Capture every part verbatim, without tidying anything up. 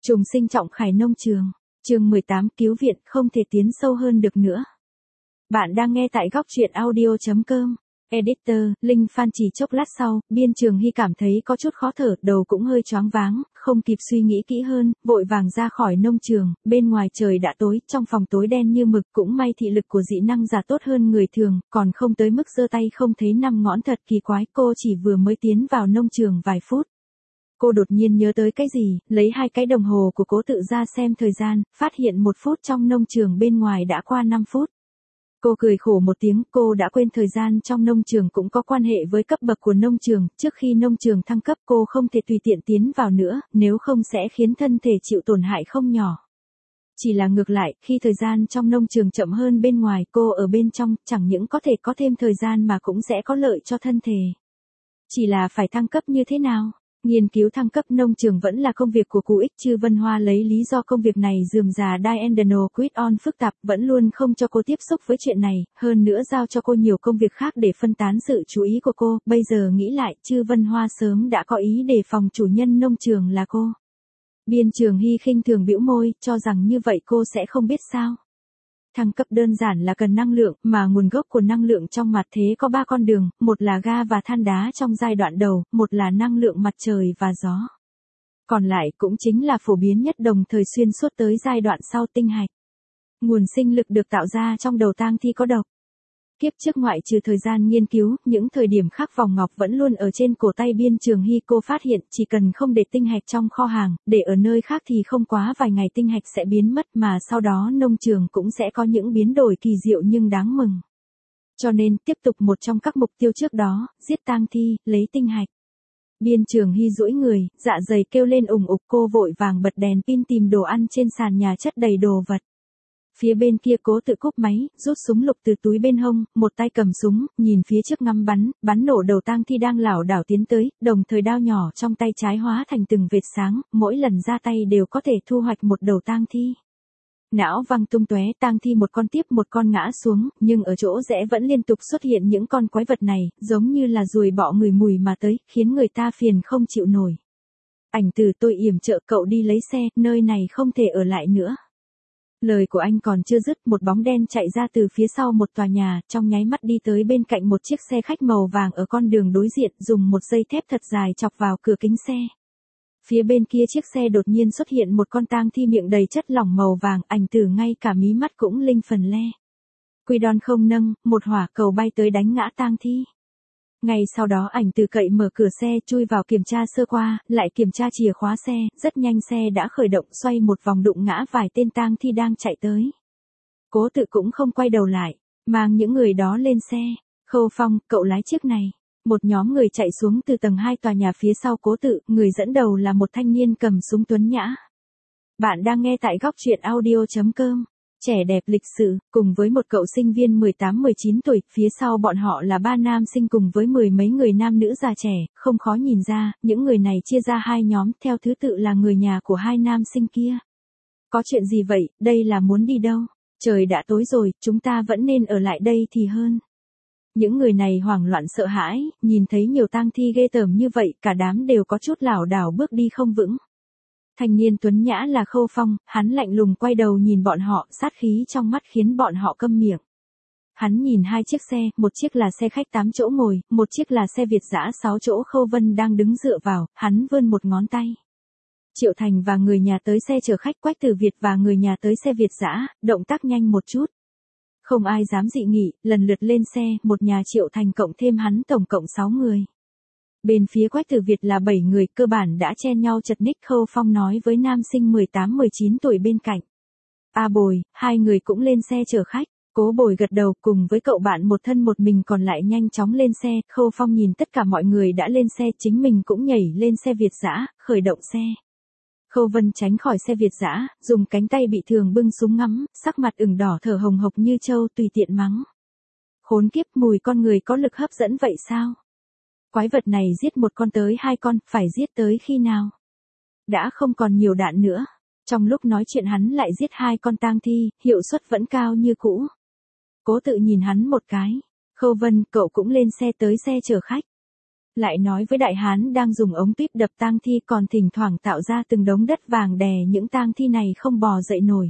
Trùng sinh trọng khải nông trường. Chương mười tám cứu viện không thể tiến sâu hơn được nữa. Bạn đang nghe tại góc truyện audio chấm com. Editor, Linh Phan chỉ chốc lát sau, Biên Trường Hy cảm thấy có chút khó thở, đầu cũng hơi choáng váng, không kịp suy nghĩ kỹ hơn, vội vàng ra khỏi nông trường, bên ngoài trời đã tối, trong phòng tối đen như mực, cũng may thị lực của dị năng giả tốt hơn người thường, còn không tới mức giơ tay không thấy năm ngón, thật kỳ quái, cô chỉ vừa mới tiến vào nông trường vài phút. Cô đột nhiên nhớ tới cái gì, lấy hai cái đồng hồ của Cố Tự ra xem thời gian, phát hiện một phút trong nông trường bên ngoài đã qua năm phút. Cô cười khổ một tiếng, cô đã quên thời gian trong nông trường cũng có quan hệ với cấp bậc của nông trường, trước khi nông trường thăng cấp cô không thể tùy tiện tiến vào nữa, nếu không sẽ khiến thân thể chịu tổn hại không nhỏ. Chỉ là ngược lại, khi thời gian trong nông trường chậm hơn bên ngoài, cô ở bên trong, chẳng những có thể có thêm thời gian mà cũng sẽ có lợi cho thân thể. Chỉ là phải thăng cấp như thế nào? Nghiên cứu thăng cấp nông trường vẫn là công việc của cụ Ích. Chư Vân Hoa lấy lý do công việc này rườm rà diagonal quit on phức tạp, vẫn luôn không cho cô tiếp xúc với chuyện này, hơn nữa giao cho cô nhiều công việc khác để phân tán sự chú ý của cô. Bây giờ nghĩ lại, Chư Vân Hoa sớm đã có ý đề phòng chủ nhân nông trường là cô. Biên Trường Hy khinh thường bĩu môi, cho rằng như vậy cô sẽ không biết sao. Thăng cấp đơn giản là cần năng lượng, mà nguồn gốc của năng lượng trong mặt thế có ba con đường, một là ga và than đá trong giai đoạn đầu, một là năng lượng mặt trời và gió. Còn lại cũng chính là phổ biến nhất đồng thời xuyên suốt tới giai đoạn sau tinh hạch. Nguồn sinh lực được tạo ra trong đầu tang thi có độc. Kiếp trước ngoại trừ thời gian nghiên cứu, những thời điểm khác vòng ngọc vẫn luôn ở trên cổ tay Biên Trường Hy. Cô phát hiện chỉ cần không để tinh hạch trong kho hàng, để ở nơi khác thì không quá vài ngày tinh hạch sẽ biến mất, mà sau đó nông trường cũng sẽ có những biến đổi kỳ diệu nhưng đáng mừng. Cho nên, tiếp tục một trong các mục tiêu trước đó, giết tang thi, lấy tinh hạch. Biên Trường Hy duỗi người, dạ dày kêu lên ùng ục, cô vội vàng bật đèn pin tìm đồ ăn trên sàn nhà chất đầy đồ vật. Phía bên kia Cố Tự cúp máy, rút súng lục từ túi bên hông, một tay cầm súng, nhìn phía trước ngắm bắn, bắn nổ đầu tang thi đang lảo đảo tiến tới, đồng thời đao nhỏ trong tay trái hóa thành từng vệt sáng, mỗi lần ra tay đều có thể thu hoạch một đầu tang thi. Não văng tung tóe, tang thi một con tiếp một con ngã xuống, nhưng ở chỗ rẽ vẫn liên tục xuất hiện những con quái vật này, giống như là ruồi bọ người mùi mà tới, khiến người ta phiền không chịu nổi. Ảnh Từ, tôi yểm trợ cậu đi lấy xe, nơi này không thể ở lại nữa. Lời của anh còn chưa dứt, một bóng đen chạy ra từ phía sau một tòa nhà, trong nháy mắt đi tới bên cạnh một chiếc xe khách màu vàng ở con đường đối diện, dùng một dây thép thật dài chọc vào cửa kính xe. Phía bên kia chiếc xe đột nhiên xuất hiện một con tang thi miệng đầy chất lỏng màu vàng, Ảnh Từ ngay cả mí mắt cũng linh phần le. Quy đòn không nâng, một hỏa cầu bay tới đánh ngã tang thi. Ngay sau đó Ảnh Từ cậy mở cửa xe, chui vào kiểm tra sơ qua, lại kiểm tra chìa khóa xe, rất nhanh xe đã khởi động, xoay một vòng đụng ngã vài tên tang thi đang chạy tới. Cố Tự cũng không quay đầu lại, mang những người đó lên xe. Khâu Phong, cậu lái chiếc này. Một nhóm người chạy xuống từ tầng hai tòa nhà phía sau Cố Tự, người dẫn đầu là một thanh niên cầm súng tuấn nhã. Bạn đang nghe tại góc truyện audio chấm com. Trẻ đẹp lịch sự, cùng với một cậu sinh viên mười tám mười chín tuổi, phía sau bọn họ là ba nam sinh cùng với mười mấy người nam nữ già trẻ, không khó nhìn ra, những người này chia ra hai nhóm, theo thứ tự là người nhà của hai nam sinh kia. Có chuyện gì vậy, đây là muốn đi đâu? Trời đã tối rồi, chúng ta vẫn nên ở lại đây thì hơn. Những người này hoảng loạn sợ hãi, nhìn thấy nhiều tang thi ghê tởm như vậy, cả đám đều có chút lảo đảo bước đi không vững. Thanh niên tuấn nhã là Khâu Phong, hắn lạnh lùng quay đầu nhìn bọn họ, sát khí trong mắt khiến bọn họ câm miệng. Hắn nhìn hai chiếc xe, một chiếc là xe khách tám chỗ ngồi, một chiếc là xe Việt dã sáu chỗ. Khâu Vân đang đứng dựa vào, hắn vươn một ngón tay. Triệu Thành và người nhà tới xe chở khách, Quách Tử Việt và người nhà tới xe Việt dã, động tác nhanh một chút. Không ai dám dị nghị, lần lượt lên xe, một nhà Triệu Thành cộng thêm hắn tổng cộng sáu người. Bên phía Quách Tử Việt là bảy người, cơ bản đã chen nhau chật ních. Khâu Phong nói với nam sinh mười tám mười chín tuổi bên cạnh. A Bồi, hai người cũng lên xe chở khách. Cố Bồi gật đầu, cùng với cậu bạn một thân một mình còn lại nhanh chóng lên xe. Khâu Phong nhìn tất cả mọi người đã lên xe, chính mình cũng nhảy lên xe Việt dã, khởi động xe. Khâu Vân tránh khỏi xe Việt dã, dùng cánh tay bị thương bưng súng ngắm, sắc mặt ửng đỏ thở hồng hộc như trâu, tùy tiện mắng. Khốn kiếp, mùi con người có lực hấp dẫn vậy sao? Quái vật này giết một con tới hai con, phải giết tới khi nào? Đã không còn nhiều đạn nữa. Trong lúc nói chuyện hắn lại giết hai con tang thi, hiệu suất vẫn cao như cũ. Cố Tự nhìn hắn một cái. Khâu Vân, cậu cũng lên xe tới xe chở khách. Lại nói với đại hán đang dùng ống tuyếp đập tang thi còn thỉnh thoảng tạo ra từng đống đất vàng đè những tang thi này không bò dậy nổi.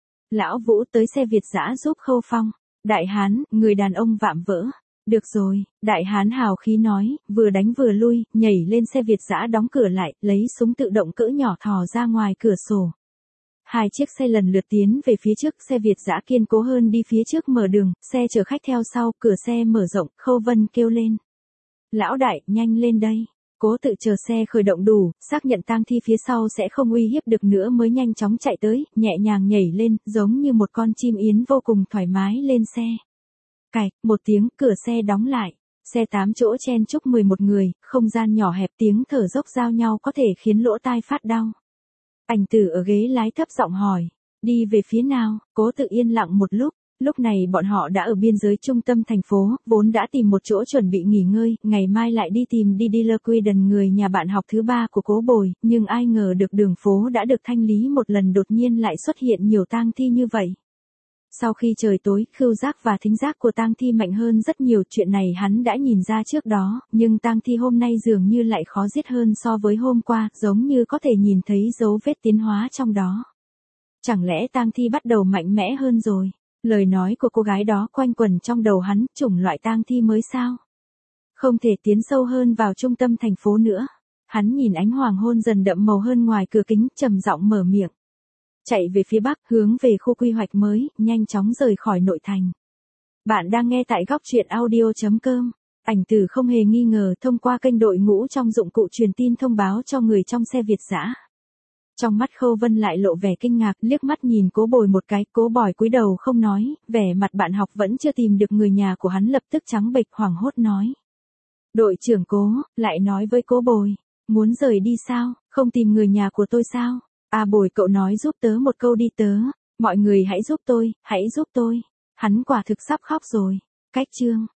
Lão Vũ tới xe Việt dã giúp Khâu Phong. Đại hán, người đàn ông vạm vỡ. Được rồi, đại hán hào khí nói, vừa đánh vừa lui, nhảy lên xe Việt dã đóng cửa lại, lấy súng tự động cỡ nhỏ thò ra ngoài cửa sổ. Hai chiếc xe lần lượt tiến về phía trước, xe Việt dã kiên cố hơn đi phía trước mở đường, xe chở khách theo sau, cửa xe mở rộng, Khâu Vân kêu lên. Lão đại, nhanh lên đây. Cố tự chờ xe khởi động đủ, xác nhận tang thi phía sau sẽ không uy hiếp được nữa mới nhanh chóng chạy tới, nhẹ nhàng nhảy lên, giống như một con chim yến vô cùng thoải mái lên xe. Cạch, một tiếng, cửa xe đóng lại. Xe tám chỗ chen chúc mười một người, không gian nhỏ hẹp, tiếng thở dốc giao nhau có thể khiến lỗ tai phát đau. Ảnh Tử ở ghế lái thấp giọng hỏi, đi về phía nào? Cố tự yên lặng một lúc. Lúc này bọn họ đã ở biên giới trung tâm thành phố, vốn đã tìm một chỗ chuẩn bị nghỉ ngơi, ngày mai lại đi tìm đi Dealer Queden, người nhà bạn học thứ ba của Cố Bồi, nhưng ai ngờ được đường phố đã được thanh lý một lần đột nhiên lại xuất hiện nhiều tang thi như vậy. Sau khi trời tối, khứu giác và thính giác của tang thi mạnh hơn rất nhiều, chuyện này hắn đã nhìn ra trước đó, nhưng tang thi hôm nay dường như lại khó giết hơn so với hôm qua, giống như có thể nhìn thấy dấu vết tiến hóa trong đó. Chẳng lẽ tang thi bắt đầu mạnh mẽ hơn rồi? Lời nói của cô gái đó quanh quẩn trong đầu hắn, chủng loại tang thi mới sao? Không thể tiến sâu hơn vào trung tâm thành phố nữa. Hắn nhìn ánh hoàng hôn dần đậm màu hơn ngoài cửa kính, trầm giọng mở miệng. Chạy về phía bắc, hướng về khu quy hoạch mới, nhanh chóng rời khỏi nội thành. Bạn đang nghe tại góc truyện audio chấm com. Ảnh Tử không hề nghi ngờ thông qua kênh đội ngũ trong dụng cụ truyền tin thông báo cho người trong xe Việt dã. Trong mắt Khâu Vân lại lộ vẻ kinh ngạc, liếc mắt nhìn Cố Bồi một cái, Cố Bỏi cúi đầu không nói, vẻ mặt bạn học vẫn chưa tìm được người nhà của hắn lập tức trắng bệch, hoảng hốt nói. Đội trưởng Cố, lại nói với Cố Bồi, muốn rời đi sao, không tìm người nhà của tôi sao? À Bồi, cậu nói giúp tớ một câu đi tớ, mọi người hãy giúp tôi, hãy giúp tôi. Hắn quả thực sắp khóc rồi. Cách chương